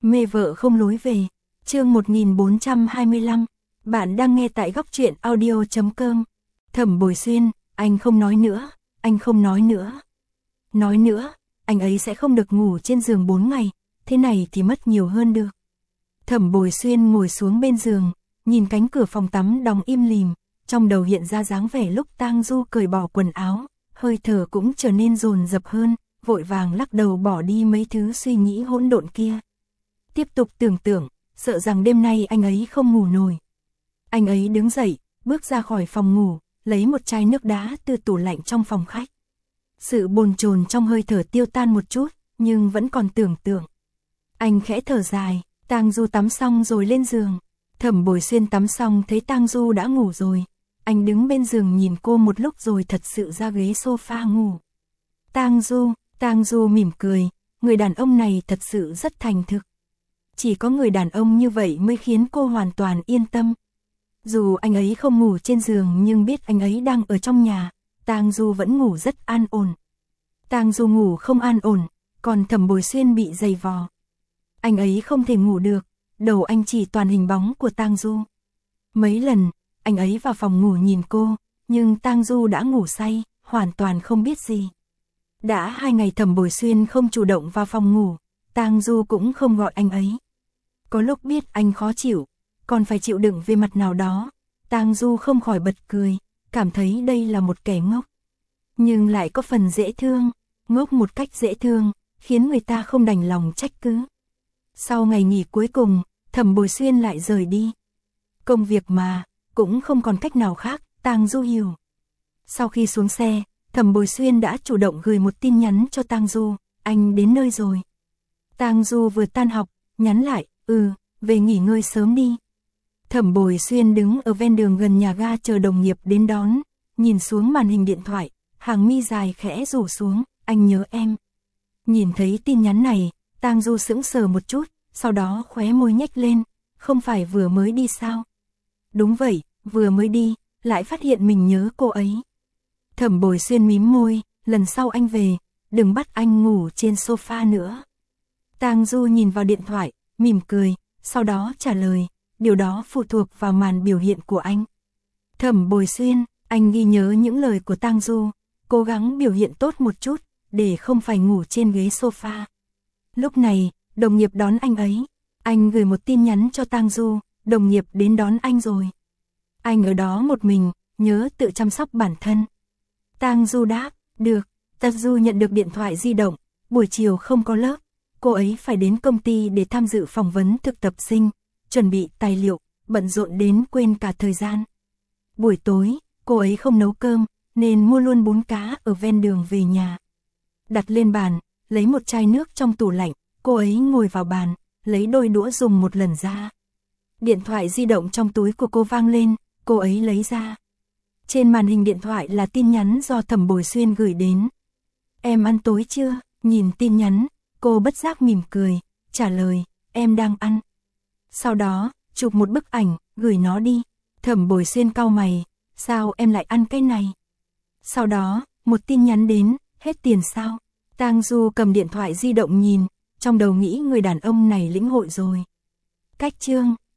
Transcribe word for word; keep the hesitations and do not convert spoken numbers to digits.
Mê vợ không lối về. Chương một nghìn bốn trăm hai mươi lăm. Bạn đang nghe tại góc truyện audio chấm com. Thẩm Bồi Xuyên, anh không nói nữa, anh không nói nữa. Nói nữa, anh ấy sẽ không được ngủ trên giường bốn ngày, thế này thì mất nhiều hơn được. Thẩm Bồi Xuyên ngồi xuống bên giường, nhìn cánh cửa phòng tắm đóng im lìm, trong đầu hiện ra dáng vẻ lúc Tang Du cởi bỏ quần áo, hơi thở cũng trở nên dồn dập hơn, vội vàng lắc đầu bỏ đi mấy thứ suy nghĩ hỗn độn kia. Tiếp tục tưởng tượng, sợ rằng đêm nay anh ấy không ngủ nổi. Anh ấy đứng dậy, bước ra khỏi phòng ngủ, lấy một chai nước đá từ tủ lạnh trong phòng khách. Sự bồn chồn trong hơi thở tiêu tan một chút, nhưng vẫn còn tưởng tượng. Anh khẽ thở dài, Tang Du tắm xong rồi lên giường. Thẩm Bồi Xuyên tắm xong thấy Tang Du đã ngủ rồi. Anh đứng bên giường nhìn cô một lúc rồi thật sự ra ghế sofa ngủ. Tang Du, Tang Du mỉm cười, người đàn ông này thật sự rất thành thực. Chỉ có người đàn ông như vậy mới khiến cô hoàn toàn yên tâm. Dù anh ấy không ngủ trên giường nhưng biết anh ấy đang ở trong nhà, Tang Du vẫn ngủ rất an ổn. Tang Du ngủ không an ổn, còn Thẩm Bồi Xuyên bị dày vò. Anh ấy không thể ngủ được, đầu anh chỉ toàn hình bóng của Tang Du. Mấy lần, anh ấy vào phòng ngủ nhìn cô, nhưng Tang Du đã ngủ say, hoàn toàn không biết gì. Đã hai ngày Thẩm Bồi Xuyên không chủ động vào phòng ngủ, Tang Du cũng không gọi anh ấy. Có lúc biết anh khó chịu, còn phải chịu đựng về mặt nào đó, Tang Du không khỏi bật cười, cảm thấy đây là một kẻ ngốc. Nhưng lại có phần dễ thương, ngốc một cách dễ thương, khiến người ta không đành lòng trách cứ. Sau ngày nghỉ cuối cùng, Thẩm Bồi Xuyên lại rời đi. Công việc mà, cũng không còn cách nào khác, Tang Du hiểu. Sau khi xuống xe, Thẩm Bồi Xuyên đã chủ động gửi một tin nhắn cho Tang Du, anh đến nơi rồi. Tang Du vừa tan học, nhắn lại, ừ, về nghỉ ngơi sớm đi. Thẩm Bồi Xuyên đứng ở ven đường gần nhà ga chờ đồng nghiệp đến đón, nhìn xuống màn hình điện thoại, hàng mi dài khẽ rủ xuống, anh nhớ em. Nhìn thấy tin nhắn này, Tang Du sững sờ một chút, sau đó khóe môi nhếch lên, không phải vừa mới đi sao? Đúng vậy, vừa mới đi, lại phát hiện mình nhớ cô ấy. Thẩm Bồi Xuyên mím môi, lần sau anh về, đừng bắt anh ngủ trên sofa nữa. Tang Du nhìn vào điện thoại, mỉm cười, sau đó trả lời, điều đó phụ thuộc vào màn biểu hiện của anh. Thẩm Bồi Xuyên, anh ghi nhớ những lời của Tang Du, cố gắng biểu hiện tốt một chút, để không phải ngủ trên ghế sofa. Lúc này, đồng nghiệp đón anh ấy, anh gửi một tin nhắn cho Tang Du, đồng nghiệp đến đón anh rồi. Anh ở đó một mình, nhớ tự chăm sóc bản thân. Tang Du đáp, được. Tang Du nhận được điện thoại di động, buổi chiều không có lớp, cô ấy phải đến công ty để tham dự phỏng vấn thực tập sinh, chuẩn bị tài liệu, bận rộn đến quên cả thời gian. Buổi tối, cô ấy không nấu cơm, nên mua luôn bún cá ở ven đường về nhà. Đặt lên bàn, lấy một chai nước trong tủ lạnh, cô ấy ngồi vào bàn, lấy đôi đũa dùng một lần ra. Điện thoại di động trong túi của cô vang lên, cô ấy lấy ra. Trên màn hình điện thoại là tin nhắn do Thẩm Bồi Xuyên gửi đến. Em ăn tối chưa? Nhìn tin nhắn, cô bất giác mỉm cười, trả lời, em đang ăn. Sau đó, chụp một bức ảnh, gửi nó đi. Thẩm Bồi Xuyên cau mày, sao em lại ăn cái này? Sau đó, một tin nhắn đến, hết tiền sao? Tang Du cầm điện thoại di động nhìn, trong đầu nghĩ người đàn ông này lĩnh hội rồi. Cách chương